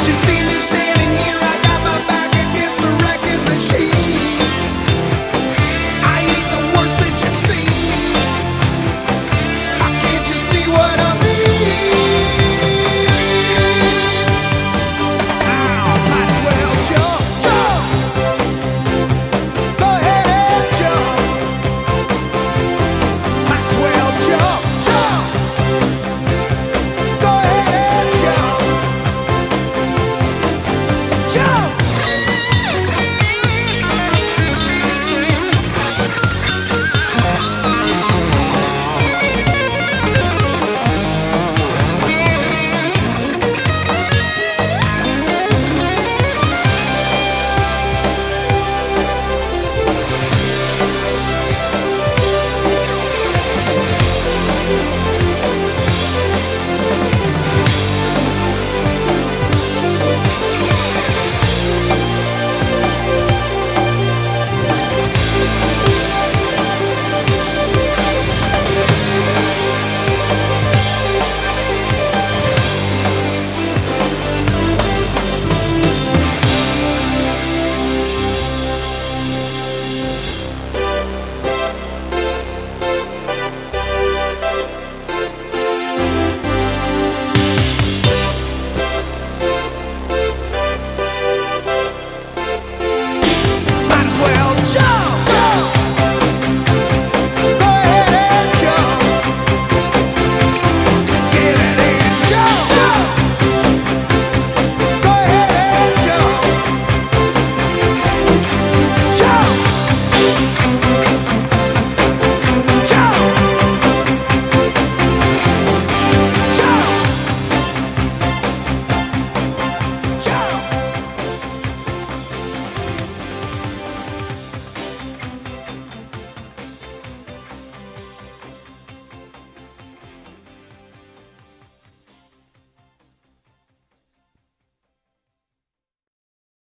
you see me standing here? I got my back against the wrecking machine. I ain't the worst that you've seen. Can't you see what I mean? Might as well jump, jump. Go ahead and jump. Might as well jump, jump. Go ahead and jump. Jump.